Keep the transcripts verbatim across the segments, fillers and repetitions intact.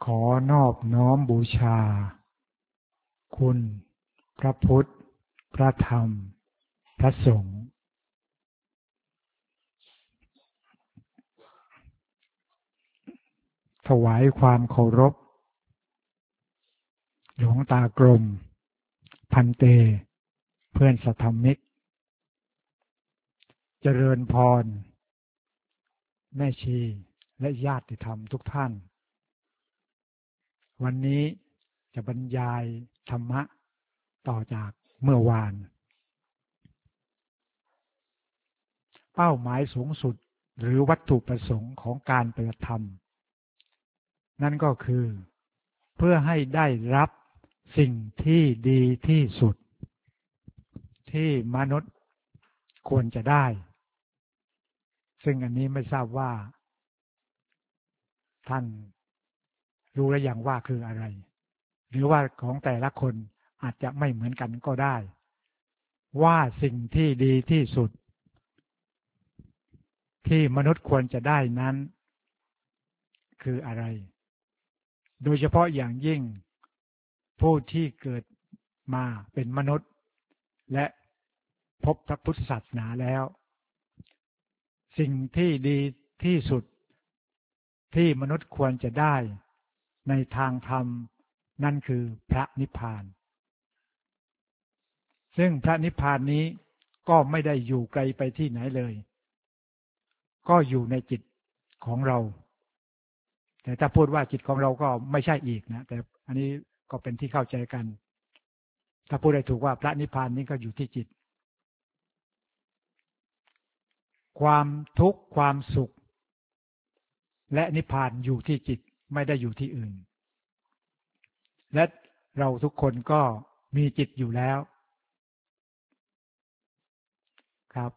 อนอบน้อมบูชาคุณพระพุทธพระธรรมพระสงฆ์ถวายความเคารพหลวงตากรมพันเตเพื่อนสัทธมิกเจริญพรแม่ชีและญาติธรรมทุกท่านวันนี้จะบรรยายธรรมะต่อจากเมื่อวานเป้าหมายสูงสุดหรือวัตถุประสงค์ของการปฏิบัติธรรมนั่นก็คือเพื่อให้ได้รับสิ่งที่ดีที่สุดที่มนุษย์ควรจะได้ซึ่งอันนี้ไม่ทราบว่าท่านรู้หรือยังว่าคืออะไรหรือว่าของแต่ละคนอาจจะไม่เหมือนกันก็ได้ว่าสิ่งที่ดีที่สุดที่มนุษย์ควรจะได้นั้นคืออะไรโดยเฉพาะอย่างยิ่งผู้ที่เกิดมาเป็นมนุษย์และพบพระพุทธศาสนาแล้วสิ่งที่ดีที่สุดที่มนุษย์ควรจะได้ในทางธรรมนั่นคือพระนิพพานซึ่งพระนิพพานนี้ก็ไม่ได้อยู่ไกลไปที่ไหนเลยก็อยู่ในจิตของเราแต่ถ้าพูดว่าจิตของเราก็ไม่ใช่อีกนะแต่อันนี้ก็เป็นที่เข้าใจกันถ้าพูดได้ถูกว่าพระนิพพานนี้ก็อยู่ที่จิตความทุกข์ความสุขและนิพพานอยู่ที่จิตไม่ได้อยู่ที่อื่นและเราทุกคนก็มีจิตอยู่แล้วครับ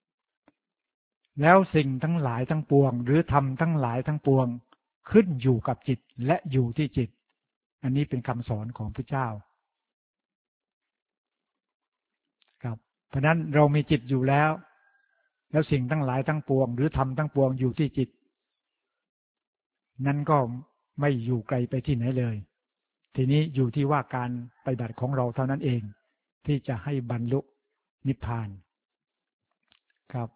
แล้วสิ่งทั้งหลายทั้งปวงหรือธรรมทั้งหลายทั้งปวงขึ้นอยู่กับจิตและอยู่ที่จิตอันนี้เป็นคำสอนของพระเจ้าครับเพราะนั้นเรามีจิตอยู่แล้วแล้วสิ่งทั้งหลายทั้งปวงหรือธรรมทั้งปวงอยู่ที่จิตนั้นก็ไม่อยู่ไกลไปที่ไหนเลยทีนี้อยู่ที่ว่าการปฏิบัติของเราเท่านั้นเองที่จะให้บรรลุนิพพานครับ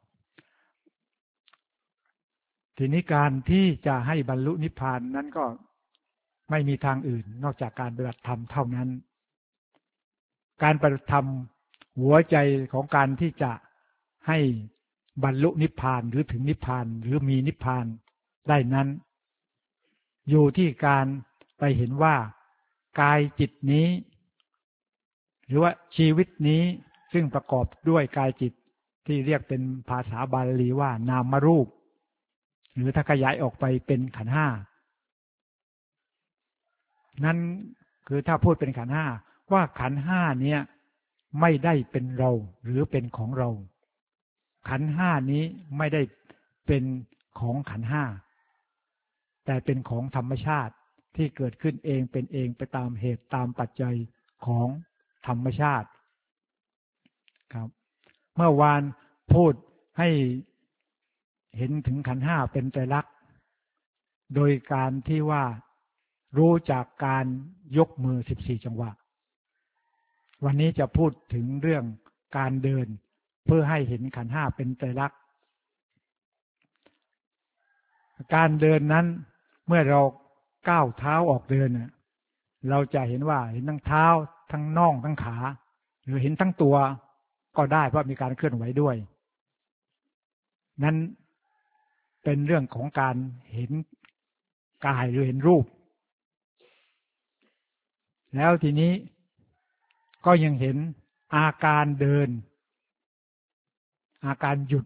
ทีนี้การที่จะให้บรรลุนิพพานนั้นก็ไม่มีทางอื่นนอกจากการปฏิบัติธรรมเท่านั้นการปฏิบัติธรรมหัวใจของการที่จะให้บรรลุนิพพานหรือถึงนิพพานหรือมีนิพพานได้นั้นอยู่ที่การไปเห็นว่ากายจิตนี้หรือว่าชีวิตนี้ซึ่งประกอบด้วยกายจิตที่เรียกเป็นภาษาบาลีว่านามรูปหรือถ้าขยายออกไปเป็นขันธ์ห้านั่นคือถ้าพูดเป็นขันธ์ห้าว่าขันธ์ห้าเนี่ยไม่ได้เป็นเราหรือเป็นของเราขันธ์ห้านี้ไม่ได้เป็นของขันธ์ห้าแต่เป็นของธรรมชาติที่เกิดขึ้นเองเป็นเองไปตามเหตุตามปัจจัยของธรรมชาติครับเมื่อวานพูดให้เห็นถึงขันธ์ห้าเป็นไตรลักษณ์โดยการที่ว่ารู้จากการยกมือสิบสี่จังหวะวันนี้จะพูดถึงเรื่องการเดินเพื่อให้เห็นขันธ์ห้าเป็นไตรลักษณ์การเดินนั้นเมื่อเราก้าวเท้าออกเดินเราจะเห็นว่าเห็นทั้งเท้าทั้งน่องทั้งขาหรือเห็นทั้งตัวก็ได้เพราะมีการเคลื่อนไหวด้วยนั้นเป็นเรื่องของการเห็นกายหรือเห็นรูปแล้วทีนี้ก็ยังเห็นอาการเดินอาการหยุด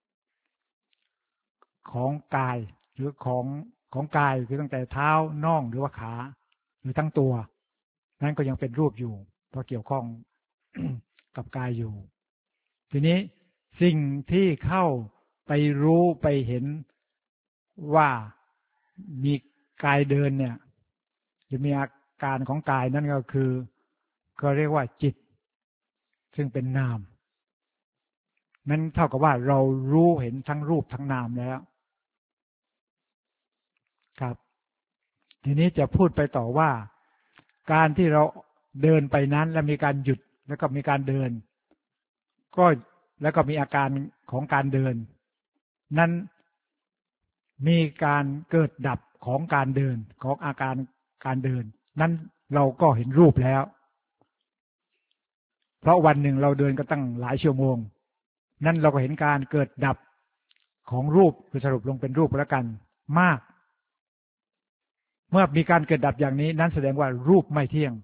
ของกายหรือของของกายคือตั้งแต่เท้าน่องหรือว่าขาหรือทั้งตัวนั้นก็ยังเป็นรูปอยู่เพราะเกี่ยวข้อง กับกายอยู่ทีนี้สิ่งที่เข้าไปรู้ไปเห็นว่ามีกายเดินเนี่ยจะมีอาการของกายนั่นก็คือก็เรียกว่าจิตซึ่งเป็นนามนั้นเท่ากับว่าเรารู้เห็นทั้งรูปทั้งนามแล้วครับทีนี้จะพูดไปต่อว่าการที่เราเดินไปนั้นและมีการหยุดแล้วก็มีการเดินก็แล้วก็มีอาการของการเดินนั้นมีการเกิดดับของการเดินของอาการการเดินนั้นเราก็เห็นรูปแล้วเพราะวันหนึ่งเราเดินก็ตั้งหลายชั่วโมงนั้นเราก็เห็นการเกิดดับของรูปคือสรุปลงเป็นรูปแล้วกันมากเมื่อมีการเกิดดับอย่างนี้นั้นแสดงว่ารูปไม่เที่ยง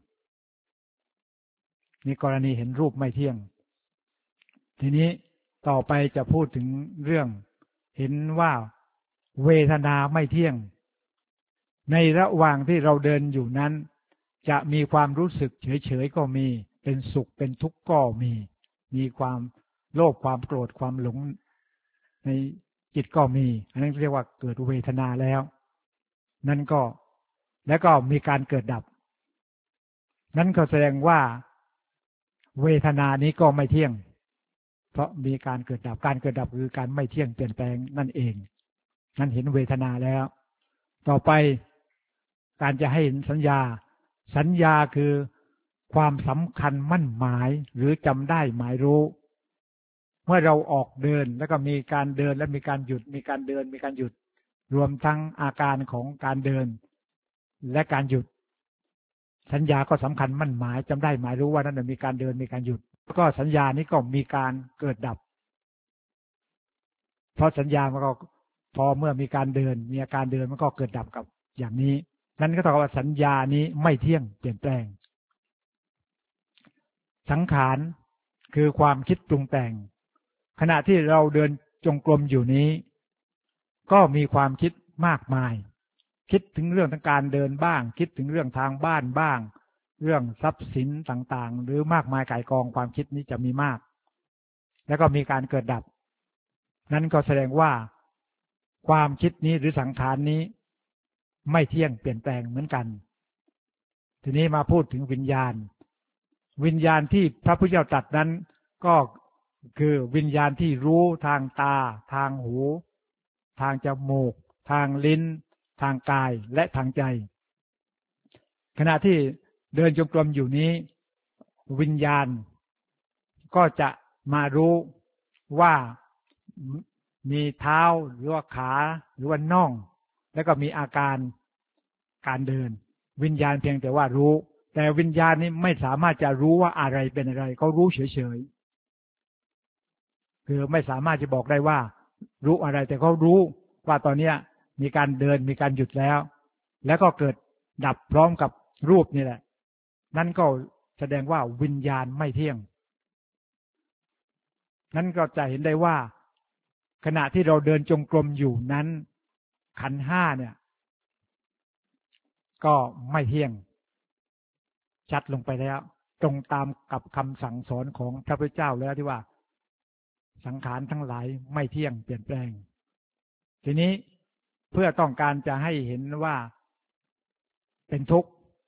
นี่กรณีเห็นรูปไม่เที่ยงทีนี้ต่อไปจะพูดถึงเรื่องเห็นว่าเวทนาไม่เที่ยงในระหว่างที่เราเดินอยู่นั้นจะมีความรู้สึกเฉยๆก็มีเป็นสุขเป็นทุกข์ก็มีมีความโลภความโกรธความหลงในจิตก็มีอันนั้นเรียกว่าเกิดเวทนาแล้วนั่นก็แล้วก็มีการเกิดดับนั่นก็แสดงว่าเวทนานี้ก็ไม่เที่ยงเพราะมีการเกิดดับการเกิดดับคือการไม่เที่ยงเปลี่ยนแปลงนั่นเองนั่นเห็นเวทนาแล้วต่อไปการจะให้เห็นสัญญาสัญญาคือความสำคัญมั่นหมายหรือจำได้หมายรู้เมื่อเราออกเดินแล้วก็มีการเดินและมีการหยุดมีการเดินมีการหยุดรวมทั้งอาการของการเดินและการหยุดสัญญาก็สำคัญมั่นหมายจำได้หมายรู้ว่านั่นมีการเดินมีการหยุดแล้วก็สัญญานี้ก็มีการเกิดดับเพราะสัญญามันก็พอเมื่อมีการเดินมีอาการเดินมันก็เกิดดับกับอย่างนี้นั่นก็เท่ากับว่าสัญญานี้ไม่เที่ยงเปลี่ยนแปลงสังขารคือความคิดปรุงแต่งขณะที่เราเดินจงกรมอยู่นี้ก็มีความคิดมากมายคิดถึงเรื่องทางการเดินบ้างคิดถึงเรื่องทางบ้านบ้างเรื่องทรัพย์สินต่างๆหรือมากมายก่ายกองความคิดนี้จะมีมากแล้วก็มีการเกิดดับนั้นก็แสดงว่าความคิดนี้หรือสังขารนี้ไม่เที่ยงเปลี่ยนแปลงเหมือนกันทีนี้มาพูดถึงวิญญาณวิญญาณที่พระพุทธเจ้าตรัสนั้นก็คือวิญญาณที่รู้ทางตาทางหูทางจมูกทางลิ้นทางกายและทางใจขณะที่เดินจงกรมอยู่นี้วิญญาณก็จะมารู้ว่ามีเท้าหรือว่าขาหรือว่าน่องแล้วก็มีอาการการเดินวิญญาณเพียงแต่ว่ารู้แต่วิญญาณนี้ไม่สามารถจะรู้ว่าอะไรเป็นอะไรเขารู้เฉยๆคือไม่สามารถจะบอกได้ว่ารู้อะไรแต่เขารู้ว่าตอนนี้มีการเดินมีการหยุดแล้วแล้วก็เกิดดับพร้อมกับรูปนี่แหละนั่นก็แสดงว่าวิญญาณไม่เที่ยงนั่นก็จะเห็นได้ว่าขณะที่เราเดินจงกรมอยู่นั้นขันธ์ห้าเนี่ยก็ไม่เที่ยงชัดลงไปแล้วตรงตามกับคำสั่งสอนของพระพุทธเจ้าแล้วที่ว่าสังขารทั้งหลายไม่เที่ยงเปลี่ยนแปลงทีนี้เพื่อต้องการจะให้เห็นว่าเป็นทุกข์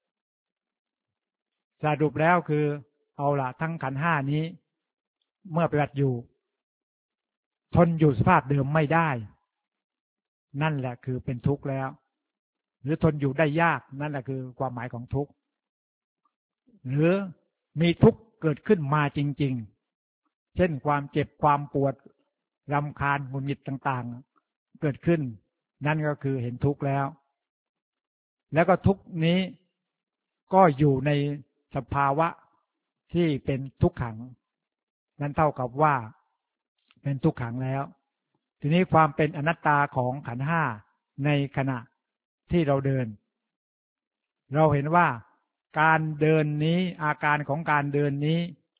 สรุปแล้วคือเอาละทั้งขันธ์ห้านี้เมื่อปฏิบัติอยู่ทนอยู่สภาพเดิมไม่ได้นั่นแหละคือเป็นทุกข์แล้วหรือทนอยู่ได้ยากนั่นแหละคือความหมายของทุกข์หรือมีทุกข์เกิดขึ้นมาจริงๆเช่นความเจ็บความปวดรำคาญหงุดหงิดต่างๆเกิดขึ้นนั่นก็คือเห็นทุกข์แล้วแล้วก็ทุกข์นี้ก็อยู่ในสภาวะที่เป็นทุกขังนั่นเท่ากับว่าเป็นทุกขังแล้วทีนี้ความเป็นอนัตตาของขันธ์ห้าในขณะที่เราเดินเราเห็นว่าการเดินนี้อาการของการเดินนี้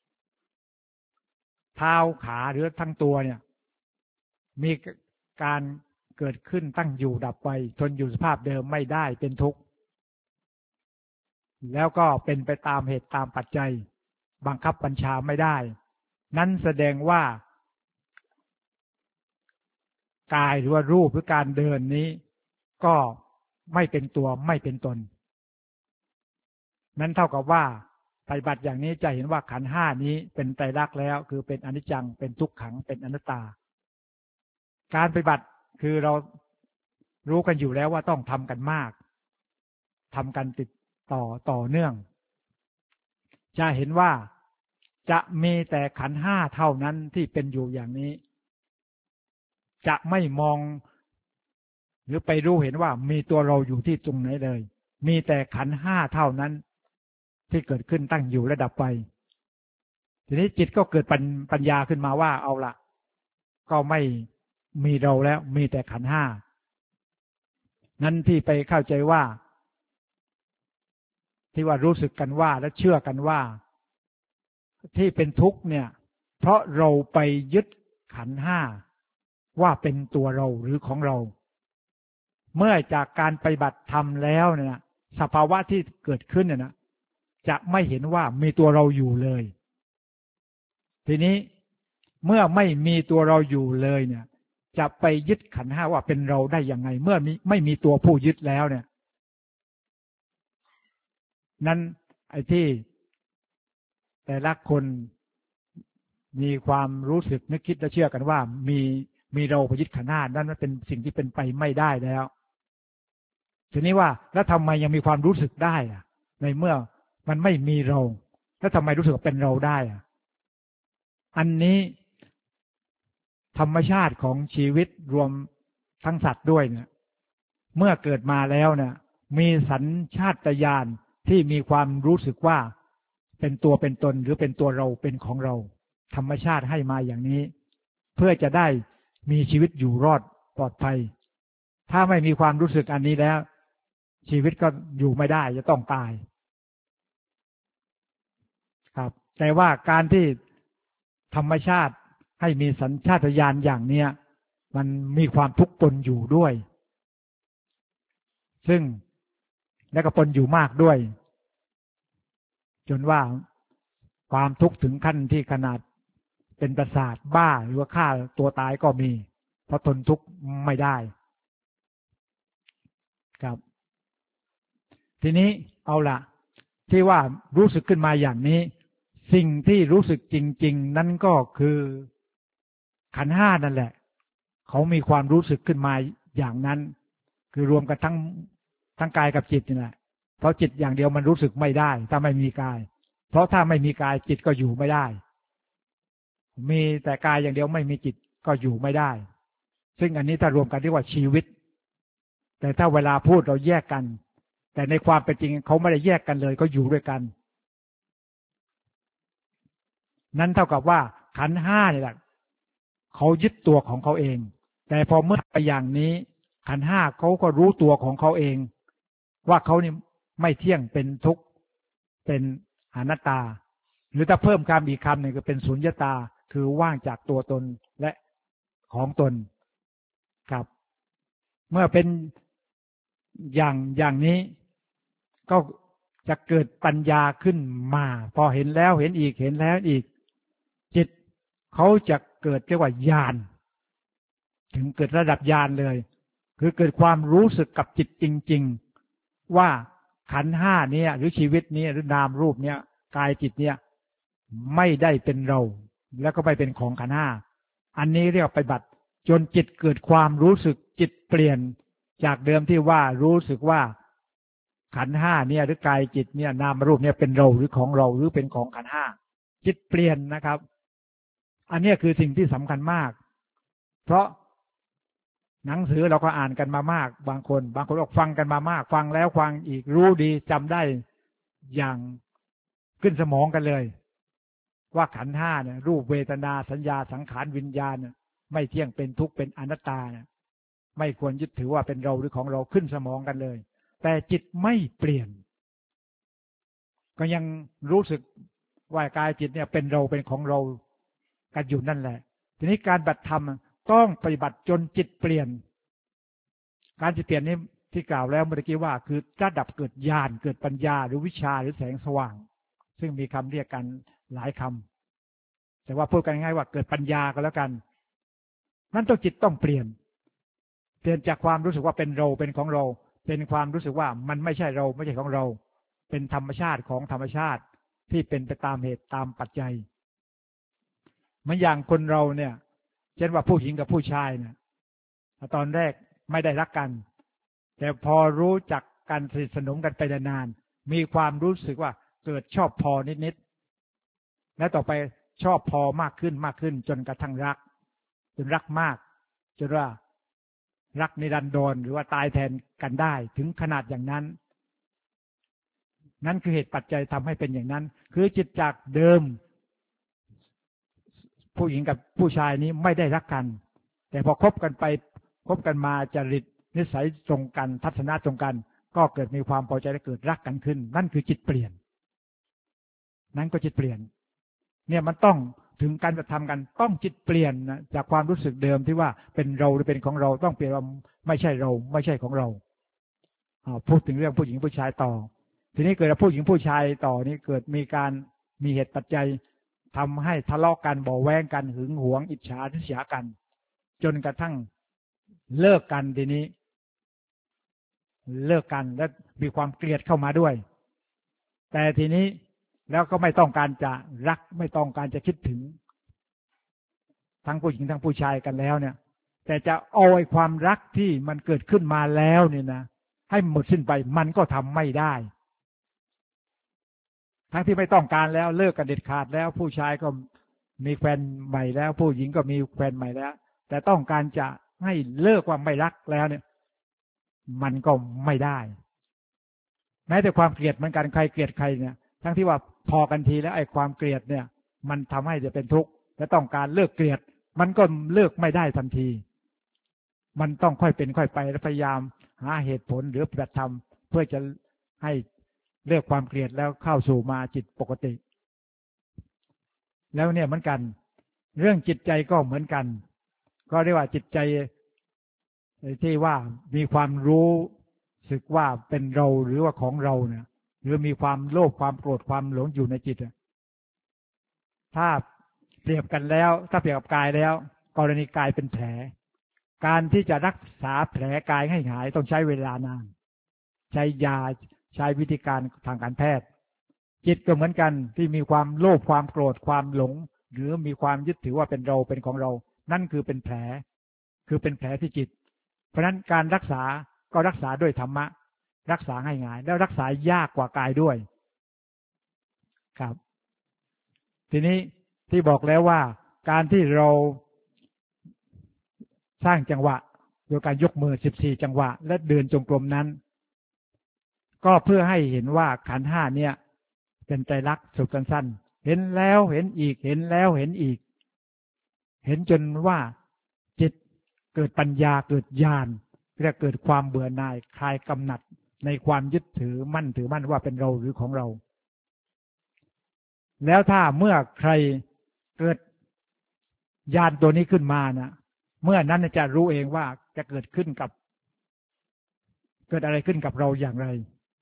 เท้าขาหรือทั้งตัวเนี่ยมีการเกิดขึ้นตั้งอยู่ดับไปทนอยู่สภาพเดิมไม่ได้เป็นทุกข์แล้วก็เป็นไปตามเหตุตามปัจจัยบังคับบัญชาไม่ได้นั้นแสดงว่ากายหรือว่ารูปหรือการเดินนี้ก็ไม่เป็นตัวไม่เป็นตนนั้นเท่ากับว่าปฏิบัติอย่างนี้จะเห็นว่าขันธ์ห้านี้เป็นไตรลักษณ์แล้วคือเป็นอนิจจังเป็นทุกขังเป็นอนัตตาการปฏิบัติคือเรารู้กันอยู่แล้วว่าต้องทำกันมากทำกันติดต่อต่อเนื่องจะเห็นว่าจะมีแต่ขันธ์ห้าเท่านั้นที่เป็นอยู่อย่างนี้จะไม่มองหรือไปรู้เห็นว่ามีตัวเราอยู่ที่ตรงไหนเลยมีแต่ขันธ์ห้าเท่านั้นที่เกิดขึ้นตั้งอยู่และดับไปทีนี้จิตก็เกิดปัญญาขึ้นมาว่าเอาละก็ไม่มีเราแล้วมีแต่ขันธ์ห้านั้นที่ไปเข้าใจว่าที่ว่ารู้สึกกันว่าและเชื่อกันว่าที่เป็นทุกข์เนี่ยเพราะเราไปยึดขันธ์ห้าว่าเป็นตัวเราหรือของเราเมื่อจากการปฏิบัติธรรมแล้วเนี่ยสภาวะที่เกิดขึ้นเนี่ยนะจะไม่เห็นว่ามีตัวเราอยู่เลยทีนี้เมื่อไม่มีตัวเราอยู่เลยเนี่ยจะไปยึดขันธ์ห้าว่าเป็นเราได้ยังไงเมื่อไม่มีตัวผู้ยึดแล้วเนี่ยนั้นไอ้ที่แต่ละคนมีความรู้สึกนึกคิดและเชื่อกันว่ามีมีเราไปยึดขันธ์ห้านั่นเป็นสิ่งที่เป็นไปไม่ได้แล้วทีนี้ว่าแล้วทำไมยังมีความรู้สึกได้อะในเมื่อมันไม่มีเราแล้วทำไมรู้สึกเป็นเราได้อะอันนี้ธรรมชาติของชีวิตรวมทั้งสัตว์ด้วยเนี่ยเมื่อเกิดมาแล้วเนี่ยมีสัญชาตญาณที่มีความรู้สึกว่าเป็นตัวเป็นตนหรือเป็นตัวเราเป็นของเราธรรมชาติให้มาอย่างนี้เพื่อจะได้มีชีวิตอยู่รอดปลอดภัยถ้าไม่มีความรู้สึกอันนี้แล้วชีวิตก็อยู่ไม่ได้จะต้องตายครับแต่ว่าการที่ธรรมชาติให้มีสัญชาตญาณอย่างเนี้ยมันมีความทุกข์ปนอยู่ด้วยซึ่งและก็ปนอยู่มากด้วยจนว่าความทุกข์ถึงขั้นที่ขนาดเป็นประสาทบ้าหรือว่าฆ่าตัวตายก็มีเพราะทนทุกข์ไม่ได้ครับทีนี้เอาล่ะที่ว่ารู้สึกขึ้นมาอย่างนี้สิ่งที่รู้สึกจริงๆนั่นก็คือขันธ์ห้านั่นแหละเขามีความรู้สึกขึ้นมาอย่างนั้นคือรวมกันทั้งทั้งกายกับจิตนี่แหละเพราะจิตอย่างเดียวมันรู้สึกไม่ได้ถ้าไม่มีกายเพราะถ้าไม่มีกายจิตก็อยู่ไม่ได้มีแต่กายอย่างเดียวไม่มีจิตก็อยู่ไม่ได้ซึ่งอันนี้ถ้ารวมกันเรียกว่าชีวิตแต่ถ้าเวลาพูดเราแยกกันแต่ในความเป็นจริงเขาไม่ได้แยกกันเลยก็อยู่ด้วยกันนั้นเท่ากับว่าขันธ์ห้านี่แหละเขายึดตัวของเขาเองแต่พอเมื่อไปอย่างนี้ขันธ์ห้าเขาก็รู้ตัวของเขาเองว่าเขานี่ไม่เที่ยงเป็นทุกข์เป็นอนัตตาหรือถ้าเพิ่มคำอีกคำหนึ่งก็เป็นสุญญตาคือว่างจากตัวตนและของตนครับเมื่อเป็นอย่างอย่างนี้ก็จะเกิดปัญญาขึ้นมาพอเห็นแล้วเห็นอีกเห็นแล้วอีกจิตเขาจะเกิดเรียกว่าญาณถึงเกิดระดับญาณเลยคือเกิดความรู้สึกกับจิตจริงๆว่าขันธ์ห้านี้หรือชีวิตนี้หรือนามรูปเนี้ยกายจิตเนี้ยไม่ได้เป็นเราแล้วก็ไม่เป็นของขันธ์ห้าอันนี้เรียกไปบัติจนจิตเกิดความรู้สึกจิตเปลี่ยนจากเดิมที่ว่ารู้สึกว่าขันธ์ห้าเนี่ยหรือกายจิตเนี่ยนามรูปเนี่ยเป็นเราหรือของเราหรือเป็นของขันธ์ห้าจิตเปลี่ยนนะครับอันนี้คือสิ่งที่สำคัญมากเพราะหนังสือเราก็อ่านกันมามากบางคนบางคนบอกฟังกันมามากฟังแล้วฟังอีกรู้ดีจำได้อย่างขึ้นสมองกันเลยว่าขันธ์ห้าเนี่ยรูปเวทนาสัญญาสังขารวิญญาณเนี่ยไม่เที่ยงเป็นทุกข์เป็นอนัตตาเนี่ยไม่ควรยึดถือว่าเป็นเราหรือของเราขึ้นสมองกันเลยแต่จิตไม่เปลี่ยนก็ยังรู้สึกว่ากายจิตเนี่ยเป็นเราเป็นของเรากันอยู่นั่นแหละทีนี้การปฏิบัติธรรมต้องปฏิบัติจนจิตเปลี่ยนการจิตเปลี่ยนนี้ที่กล่าวแล้วเมื่อกี้ว่าคือระดับเกิดญาณเกิดปัญญาหรือวิชาหรือแสงสว่างซึ่งมีคำเรียกกันหลายคำแต่ว่าพูดกันง่ายว่าเกิดปัญญาก็แล้วกันนั้นต้องจิตต้องเปลี่ยนเปลี่ยนจากความรู้สึกว่าเป็นเราเป็นของเราเป็นความรู้สึกว่ามันไม่ใช่เราไม่ใช่ของเราเป็นธรรมชาติของธรรมชาติที่เป็นไปตามเหตุตามปัจจัยเหมือนอย่างคนเราเนี่ยเช่นว่าผู้หญิงกับผู้ชายเนี่ยตอนแรกไม่ได้รักกันแต่พอรู้จักกันสนิทสนมกันไปนานๆมีความรู้สึกว่าเกิดชอบพอนิดๆและต่อไปชอบพอมากขึ้นมากขึ้นจนกระทั่งรักจนรักมากจนว่ารักนิรันดรหรือว่าตายแทนกันได้ถึงขนาดอย่างนั้นนั่นคือเหตุปัจจัยทำให้เป็นอย่างนั้นคือจิตจากเดิมผู้หญิงกับผู้ชายนี้ไม่ได้รักกันแต่พอคบกันไปคบกันมาจริตนิสัยตรงกันทัศนะตรงกันก็เกิดมีความพอใจและเกิดรักกันขึ้นนั่นคือจิตเปลี่ยนนั่นก็จิตเปลี่ยนเนี่ยมันต้องถึงการกระทำกันต้องจิตเปลี่ยนนะจากความรู้สึกเดิมที่ว่าเป็นเราหรือเป็นของเราต้องเปลี่ยนว่าไม่ใช่เราไม่ใช่ของเราพูดถึงเรื่องผู้หญิงผู้ชายต่อทีนี้เกิดผู้หญิงผู้ชายต่อนี้เกิดมีการมีเหตุปัจจัยทำให้ทะเลาะกันบ่แว้งกันหึงหวงอิจฉาทิษยากันจนกระทั่งเลิกกันทีนี้เลิกกันและมีความเกลียดเข้ามาด้วยแต่ทีนี้แล้วก็ไม่ต้องการจะรักไม่ต้องการจะคิดถึงทั้งผู้หญิงทั้งผู้ชายกันแล้วเนี่ยแต่จะเอาไอ้ความรักที่มันเกิดขึ้นมาแล้วเนี่ยนะให้หมดสิ้นไปมันก็ทำไม่ได้ทั้งที่ไม่ต้องการแล้วเลิกกันเด็ดขาดแล้วผู้ชายก็มีแฟนใหม่แล้วผู้หญิงก็มีแฟนใหม่แล้วแต่ต้องการจะให้เลิกว่าไม่รักแล้วเนี่ยมันก็ไม่ได้แม้แต่ความเกลียดเหมือนกันใครเกลียดใครเนี่ยทั้งที่ว่าพอกันทีแล้วไอ้ความเกลียดเนี่ยมันทำให้จะเป็นทุกข์และต้องการเลิกเกลียดมันก็เลิกไม่ได้ทันทีมันต้องค่อยเป็นค่อยไปและพยายามหาเหตุผลหรือปฏิบัติธรรมเพื่อจะให้เลิกความเกลียดแล้วเข้าสู่มาจิตปกติแล้วเนี่ยเหมือนกันเรื่องจิตใจก็เหมือนกันก็เรียกว่าจิตใจที่ว่ามีความรู้สึกว่าเป็นเราหรือว่าของเราเนี่ยหรือมีความโลภความโกรธความหลงอยู่ในจิตถ้าเปรียบกันแล้วถ้าเปรียบกับกายแล้วกรณีกายเป็นแผลการที่จะรักษาแผลกายให้หายต้องใช้เวลานานใช้ยาใช้วิธีการทางการแพทย์จิตก็เหมือนกันที่มีความโลภความโกรธความหลงหรือมีความยึดถือว่าเป็นเราเป็นของเรานั่นคือเป็นแผลคือเป็นแผลที่จิตเพราะนั้นการรักษาก็รักษาด้วยธรรมะรักษาให้หายแล้วรักษายากกว่ากายด้วยครับทีนี้ที่บอกแล้วว่าการที่เราสร้างจังหวะโดยการยกมือสิบสี่จังหวะและเดินจงกรมนั้นก็เพื่อให้เห็นว่าขันธ์ห้าเนี่ยเป็นไตรลักษณ์สุดสั้นๆเห็นแล้วเห็นอีกเห็นแล้วเห็นอีกเห็นจนว่าจิตเกิดปัญญาเกิดญาณและเกิดความเบื่อหน่ายคลายกำหนัดในความยึดถือมั่นถือมั่นว่าเป็นเราหรือของเราแล้วถ้าเมื่อใครเกิดญาณตัวนี้ขึ้นมานะเมื่อนั้นจะรู้เองว่าจะเกิดขึ้นกับเกิดอะไรขึ้นกับเราอย่างไร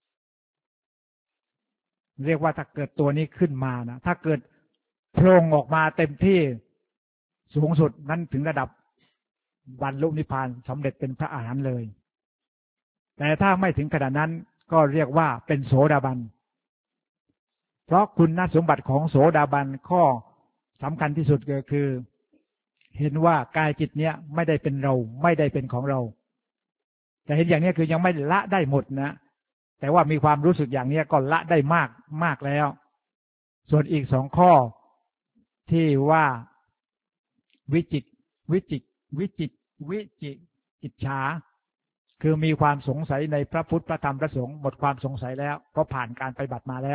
เรียกว่าถ้าเกิดตัวนี้ขึ้นมานะถ้าเกิดโผล่ออกมาเต็มที่สูงสุดนั้นถึงระดับบรรลุนิพพานสำเร็จเป็นพระอรหันต์เลยแต่ถ้าไม่ถึงขนาดนั้นก็เรียกว่าเป็นโสดาบันเพราะคุณสมบัติของโสดาบันข้อสำคัญที่สุดก็คือเห็นว่ากายจิตเนี้ยไม่ได้เป็นเราไม่ได้เป็นของเราแต่เห็นอย่างนี้คือยังไม่ละได้หมดนะแต่ว่ามีความรู้สึกอย่างนี้ก็ละได้มากมากแล้วส่วนอีกสองข้อที่ว่าวิจิตวิจิตวิจิตวิจิอิจฉาคือมีความสงสัยในพระพุทธพระธรรมพระสงฆ์หมดความสงสัยแล้วเพราะผ่านการปฏิบัติมาแล้ว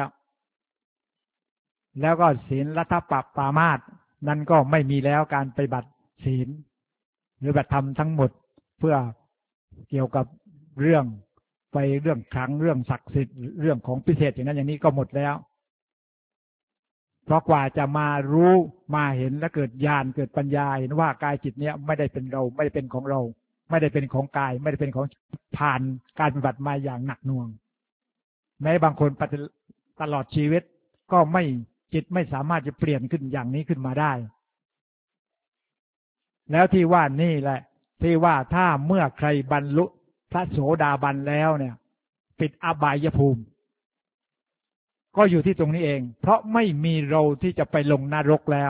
แล้วก็ศีลรัตปปามาสนั้นก็ไม่มีแล้วการปฏิบัติศีลหรือปฏิบัติธรรมทั้งหมดเพื่อเกี่ยวกับเรื่องไปเรื่องครั้งเรื่องศักดิ์สิทธิ์เรื่องของพิเศษอย่างนั้นอย่างนี้ก็หมดแล้วเพราะกว่าจะมารู้มาเห็นและเกิดญาณเกิดปัญญาเห็นว่ากายจิตเนี้ยไม่ได้เป็นเราไม่ได้เป็นของเราไม่ได้เป็นของกายไม่ได้เป็นของผ่านการปฏิบัติมาอย่างหนักหน่วงแม้บางคนตลอดชีวิตก็ไม่จิตไม่สามารถจะเปลี่ยนขึ้นอย่างนี้ขึ้นมาได้แล้วที่ว่านี่แหละที่ว่าถ้าเมื่อใครบรรลุพระโสดาบันแล้วเนี่ยปิดอบายภูมิก็อยู่ที่ตรงนี้เองเพราะไม่มีเราที่จะไปลงนรกแล้ว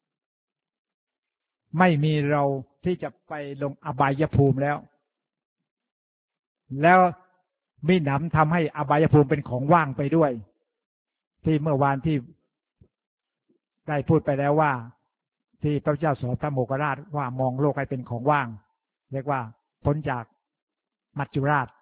ไม่มีเราที่จะไปลงอบายภูมิแล้วแล้วมีหนำทำให้อบายภูมิเป็นของว่างไปด้วยที่เมื่อวานที่ได้พูดไปแล้วว่าที่พระเจ้าสอนพระโมคคัลลาชว่ามองโลกให้เป็นของว่างเรียกว่าพ้นจากมัจจุราช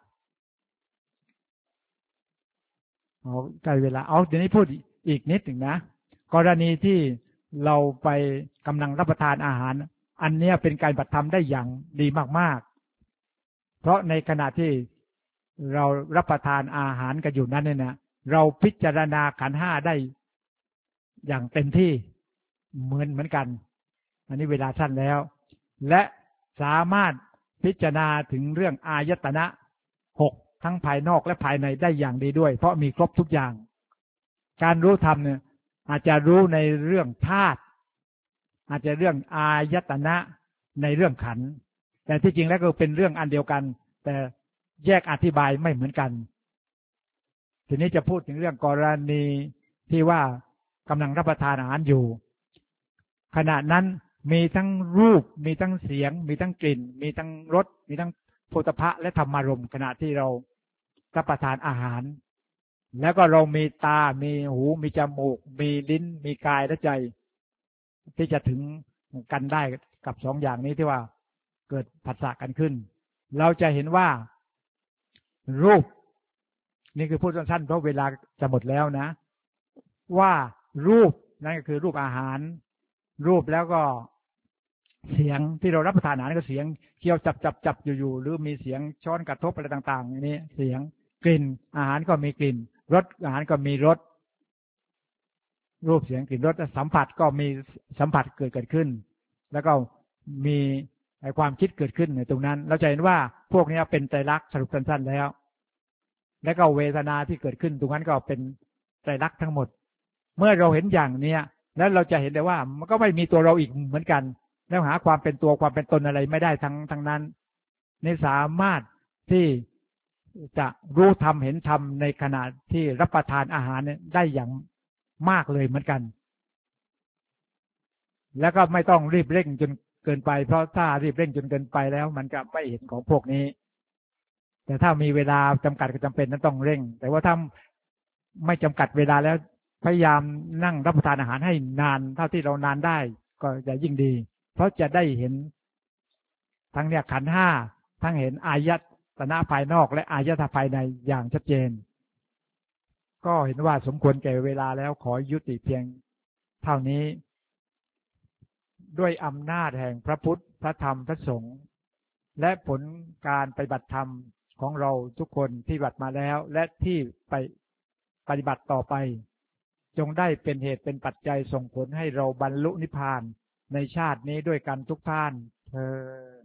เอาใกล้เวลาเอาเดี๋ยวนี้พูดอีกนิดหนึ่งนะกรณีที่เราไปกำลังรับประทานอาหารอันนี้เป็นการปฏิบัติธรรมได้อย่างดีมากๆเพราะในขณะที่เรารับประทานอาหารกันอยู่นั้นเนี่ยนะเราพิจารณาขันธ์ห้าได้อย่างเต็มที่เหมือนเหมือนกันอันนี้เวลาสั้นแล้วและสามารถพิจารณาถึงเรื่องอายตนะหกทั้งภายนอกและภายในได้อย่างดีด้วยเพราะมีครบทุกอย่างการรู้ธรรมเนี่ยอาจจะรู้ในเรื่องธาตุอาจจะเรื่องอายตนะในเรื่องขันธ์แต่ที่จริงแล้วก็เป็นเรื่องอันเดียวกันแต่แยกอธิบายไม่เหมือนกันทีนี้จะพูดถึงเรื่องกรณีที่ว่ากำลังรับประทานอาหารอยู่ขณะนั้นมีทั้งรูปมีทั้งเสียงมีทั้งกลิ่นมีทั้งรสมีทั้งโผฏฐัพพะและธรรมารมณ์ขณะที่เรารับประทานอาหารแล้วก็เรามีตามีหูมีจมูกมีลิ้นมีกายและใจที่จะถึงกันได้กับสองอย่างนี้ที่ว่าเกิดผัสสะกันขึ้นเราจะเห็นว่ารูปนี่คือพูดสั้นๆเพราะเวลาจะหมดแล้วนะว่ารูปนั่นก็คือรูปอาหารรูปแล้วก็เสียงที่เรารับประทานอาหารก็เสียงเคี้ยวจับจับจับอยู่ๆหรือมีเสียงช้อนกระทบอะไรต่างๆอย่างนี้เสียงกลิ่นอาหารก็มีกลิ่นรสอาหารก็มีรสรูปเสียงกลิ่นรสสัมผัสก็มีสัมผัสเกิดเกิดขึ้นแล้วก็มีความคิดเกิดขึ้นในตรงนั้นเราจะเห็นว่าพวกนี้เป็นไตรลักษณ์สรุปสั้นๆแล้วแล้วก็เวทนาที่เกิดขึ้นตรงนั้นก็เป็นไตรลักษณ์ทั้งหมดเมื่อเราเห็นอย่างเนี้ยแล้วเราจะเห็นได้ว่ามันก็ไม่มีตัวเราอีกเหมือนกันแล้วหาความเป็นตัวความเป็นตนอะไรไม่ได้ทั้งทั้งนั้นนี่สามารถที่จะรู้ธรรมเห็นธรรมในขณะที่รับประทานอาหารเนี่ยได้อย่างมากเลยเหมือนกันแล้วก็ไม่ต้องรีบเร่งจนเกินไปเพราะถ้ารีบเร่งจนเกินไปแล้วมันจะไม่เห็นของพวกนี้แต่ถ้ามีเวลาจำกัดก็จำเป็นต้องเร่งแต่ว่าถ้าไม่จำกัดเวลาแล้วพยายามนั่งรับประทานอาหารให้นานเท่าที่เรานานได้ก็จะยิ่งดีเพราะจะได้เห็นทั้งเนี่ยขันธ์ห้าทั้งเห็นอายตนะภายนอกและอายตนะภายในอย่างชัดเจนก็เห็นว่าสมควรแก่เวลาแล้วขอยุติเพียงเท่านี้ด้วยอำนาจแห่งพระพุทธพระธรรมพระสงฆ์และผลการปฏิบัติธรรมของเราทุกคนที่ปฏิบัติมาแล้วและที่ไปปฏิบัติต่อไปจงได้เป็นเหตุเป็นปัจจัยส่งผลให้เราบรรลุนิพพานในชาตินี้ด้วยกันทุกท่านเทอญ